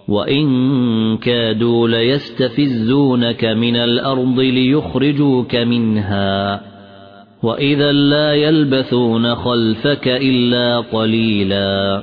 وإن كادوا ليستفزونك من الأرض ليخرجوك منها وإذا لا يلبثون خلفك إلا قليلا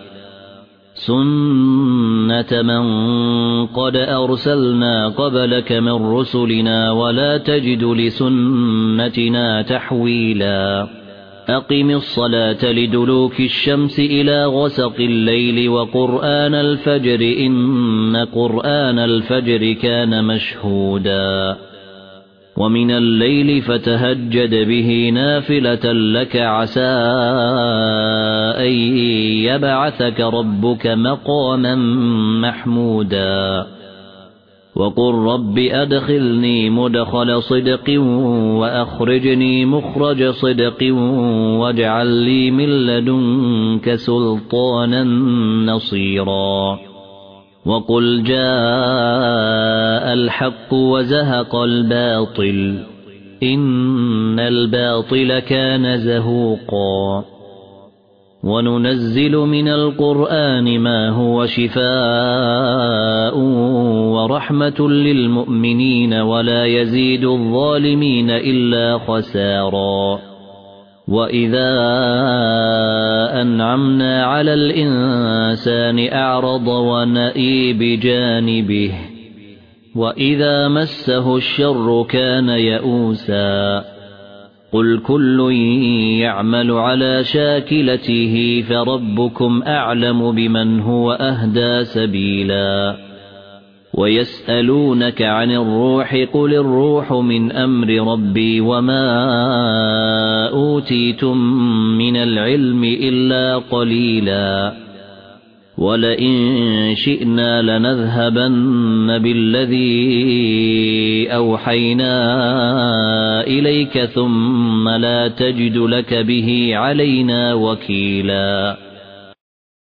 سنة من قد أرسلنا قبلك من رسلنا ولا تجد لسنتنا تحويلا أقم الصلاة لدلوك الشمس إلى غسق الليل وقرآن الفجر إن قرآن الفجر كان مشهودا ومن الليل فتهجد به نافلة لك عسى أن يبعثك ربك مقاما محمودا وقل رب أدخلني مدخل صدق وأخرجني مخرج صدق واجعل لي من لدنك سلطانا نصيرا وقل جاء الحق وزهق الباطل إن الباطل كان زهوقا وننزل من القرآن ما هو شفاء ورحمة للمؤمنين ولا يزيد الظالمين إلا خسارا وإذا أنعمنا على الإنسان أعرض ونأى بجانبه وإذا مسه الشر كان يئوسا قل كل يعمل على شاكلته فربكم أعلم بمن هو أهدى سبيلا ويسألونك عن الروح قل الروح من أمر ربي وما أوتيتم من العلم إلا قليلا ولئن شئنا لنذهبن بالذي أوحينا إليك ثم لا تجد لك به علينا وكيلا